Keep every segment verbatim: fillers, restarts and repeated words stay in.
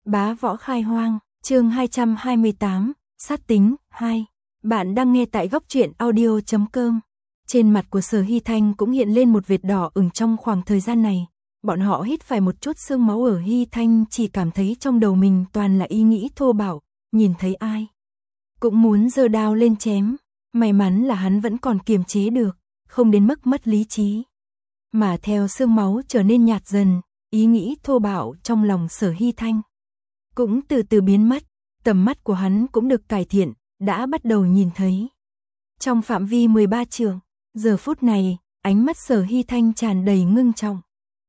Bá võ khai hoang, chương hai trăm hai mươi tám, sát tính, hai. Bạn đang nghe tại góc truyện audio chấm com. Trên mặt của Sở Hy Thanh cũng hiện lên một vệt đỏ ửng trong khoảng thời gian này. Bọn họ hít phải một chút sương máu ở Hy Thanh, chỉ cảm thấy trong đầu mình toàn là ý nghĩ thô bạo, nhìn thấy ai cũng muốn giơ đao lên chém. May mắn là hắn vẫn còn kiềm chế được, không đến mức mất lý trí. Mà theo sương máu trở nên nhạt dần, ý nghĩ thô bạo trong lòng Sở Hy Thanh cũng từ từ biến mất, tầm mắt của hắn cũng được cải thiện, đã bắt đầu nhìn thấy. Trong phạm vi mười ba trượng, giờ phút này, ánh mắt Sở Hy Thanh tràn đầy ngưng trọng.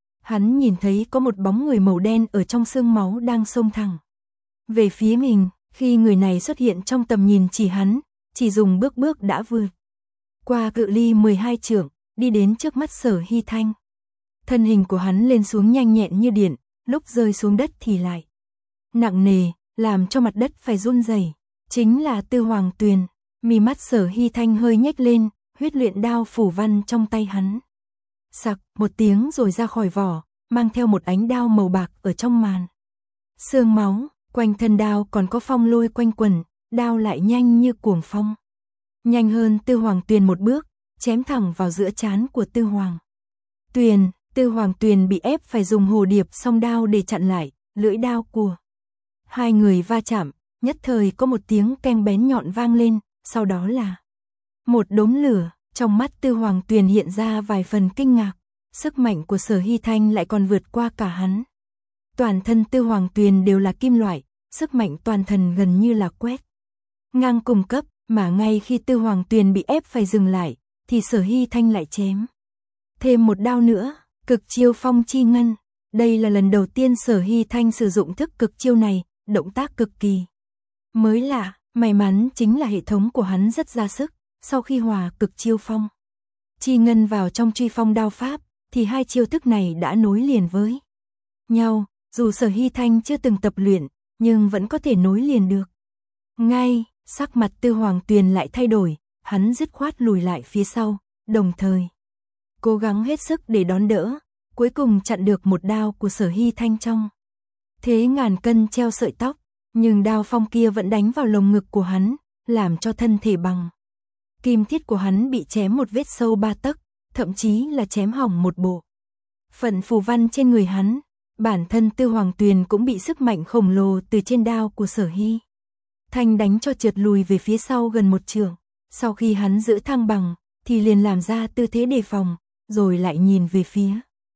Hắn nhìn thấy có một bóng người màu đen ở trong sương máu đang xông thẳng về phía mình. Khi người này xuất hiện trong tầm nhìn chỉ hắn, chỉ dùng bước bước đã vượt qua cự ly mười hai trượng, đi đến trước mắt Sở Hy Thanh. Thân hình của hắn lên xuống nhanh nhẹn như điện, lúc rơi xuống đất thì lại nặng nề, làm cho mặt đất phải run rẩy. Chính là Tư Hoàng Tuyền. Mí mắt Sở Hy Thanh hơi nhếch lên, huyết luyện đao phủ văn trong tay hắn sặc một tiếng rồi ra khỏi vỏ, mang theo một ánh đao màu bạc ở trong màn sương máu. Quanh thân đao còn có phong lôi quanh quẩn, đao lại nhanh như cuồng phong. Nhanh hơn Tư Hoàng Tuyền một bước, chém thẳng vào giữa trán của Tư Hoàng Tuyền. Tư Hoàng Tuyền bị ép phải dùng hồ điệp song đao để chặn lại lưỡi đao của hai người va chạm, nhất thời có một tiếng keng bén nhọn vang lên, sau đó là một đốm lửa. Trong mắt Tư Hoàng Tuyền hiện ra vài phần kinh ngạc, sức mạnh của Sở Hy Thanh lại còn vượt qua cả hắn. Toàn thân Tư Hoàng Tuyền đều là kim loại, sức mạnh toàn thân gần như là quét ngang cùng cấp, mà ngay khi Tư Hoàng Tuyền bị ép phải dừng lại, thì Sở Hy Thanh lại chém thêm một đao nữa, cực chiêu phong chi ngân. Đây là lần đầu tiên Sở Hy Thanh sử dụng thức cực chiêu này, động tác cực kỳ mới lạ. May mắn chính là hệ thống của hắn rất ra sức, sau khi hòa cực chiêu phong chi ngân vào trong truy phong đao pháp, thì hai chiêu thức này đã nối liền với nhau. Dù Sở Hy Thanh chưa từng tập luyện, nhưng vẫn có thể nối liền được. Ngay, sắc mặt Tư Hoàng Tuyền lại thay đổi, hắn dứt khoát lùi lại phía sau, đồng thời cố gắng hết sức để đón đỡ, cuối cùng chặn được một đao của Sở Hy Thanh trong thế ngàn cân treo sợi tóc, nhưng đao phong kia vẫn đánh vào lồng ngực của hắn, làm cho thân thể bằng kim thiết của hắn bị chém một vết sâu ba tấc, thậm chí là chém hỏng một bộ phận phù văn trên người hắn. Bản thân Tư Hoàng Tuyền cũng bị sức mạnh khổng lồ từ trên đao của Sở Hy Thanh đánh cho trượt lùi về phía sau gần một trượng. Sau khi hắn giữ thăng bằng, thì liền làm ra tư thế đề phòng, rồi lại nhìn về phía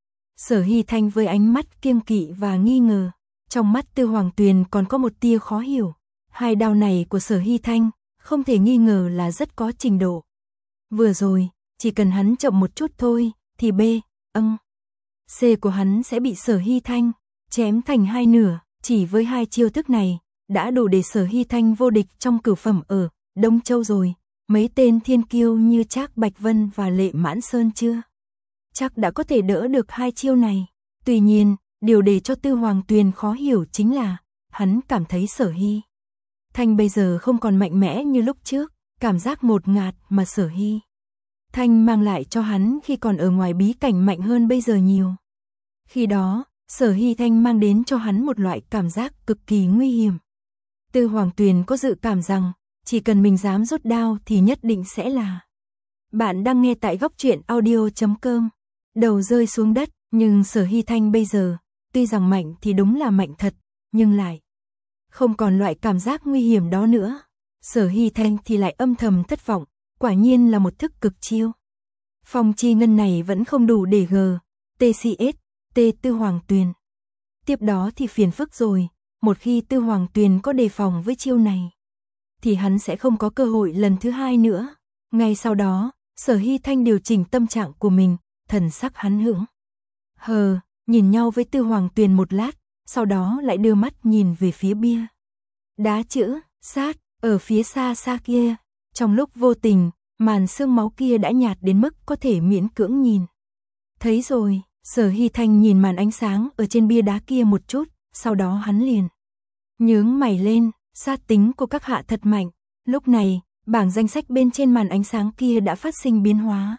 Sở Hy Thanh với ánh mắt kiêng kỵ và nghi ngờ. Trong mắt Tư Hoàng Tuyền còn có một tia khó hiểu. Hai đao này của Sở Hy Thanh không thể nghi ngờ là rất có trình độ. Vừa rồi, chỉ cần hắn chậm một chút thôi, thì B, âng, C của hắn sẽ bị Sở Hy Thanh chém thành hai nửa. Chỉ với hai chiêu thức này, đã đủ để Sở Hy Thanh vô địch trong cửu phẩm ở Đông Châu rồi. Mấy tên thiên kiêu như Trác Bạch Vân và Lệ Mãn Sơn chưa chắc đã có thể đỡ được hai chiêu này. Tuy nhiên, điều để cho Tư Hoàng Tuyền khó hiểu chính là hắn cảm thấy Sở Hy Thanh bây giờ không còn mạnh mẽ như lúc trước. Cảm giác ngột ngạt mà Sở Hy Thanh mang lại cho hắn khi còn ở ngoài bí cảnh mạnh hơn bây giờ nhiều. Khi đó, Sở Hy Thanh mang đến cho hắn một loại cảm giác cực kỳ nguy hiểm. Tư Hoàng Tuyền có dự cảm rằng, chỉ cần mình dám rút đao thì nhất định sẽ là. Bạn đang nghe tại góc truyện audio chấm com. Đầu rơi xuống đất, nhưng Sở Hy Thanh bây giờ, tuy rằng mạnh thì đúng là mạnh thật, nhưng lại không còn loại cảm giác nguy hiểm đó nữa. Sở Hy Thanh thì lại âm thầm thất vọng, quả nhiên là một thức cực chiêu phong chi ngân này vẫn không đủ để G, T C S, T Tư Hoàng Tuyền. Tiếp đó thì phiền phức rồi, một khi Tư Hoàng Tuyền có đề phòng với chiêu này, thì hắn sẽ không có cơ hội lần thứ hai nữa. Ngay sau đó, Sở Hy Thanh điều chỉnh tâm trạng của mình, thần sắc hắn hững hờ, nhìn nhau với Tư Hoàng Tuyền một lát, sau đó lại đưa mắt nhìn về phía bia đá chữ sát ở phía xa xa kia. Trong lúc vô tình, màn sương máu kia đã nhạt đến mức có thể miễn cưỡng nhìn thấy rồi. Sở Hy Thanh nhìn màn ánh sáng ở trên bia đá kia một chút, sau đó hắn liền nhướng mày lên. Sát tính của các hạ thật mạnh. Lúc này, bảng danh sách bên trên màn ánh sáng kia đã phát sinh biến hóa.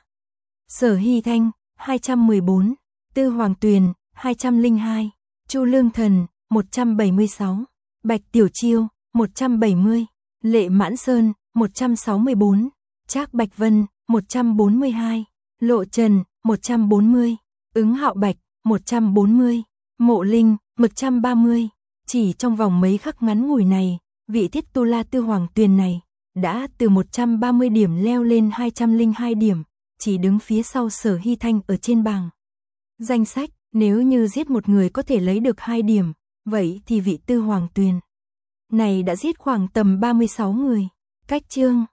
Sở Hy Thanh, hai trăm mười bốn, Tư Hoàng Tuyền, hai trăm lẻ hai, Chu Lương Thần, một trăm bảy mươi sáu, Bạch Tiểu Chiêu, một trăm bảy mươi, Lệ Mãn Sơn, một trăm sáu mươi tư, Trác Bạch Vân, một trăm bốn mươi hai, Lộ Trần, một trăm bốn mươi, Ứng Hạo Bạch, một trăm bốn mươi, Mộ Linh, một trăm ba mươi. Chỉ trong vòng mấy khắc ngắn ngủi này, vị Thiết Tu La Tư Hoàng Tuyền này đã từ một trăm ba mươi điểm leo lên hai trăm lẻ hai điểm, chỉ đứng phía sau Sở Hy Thanh ở trên bảng danh sách. Nếu như giết một người có thể lấy được hai điểm, vậy thì vị Tư Hoàng Tuyền này đã giết khoảng tầm ba mươi sáu người. Cách chương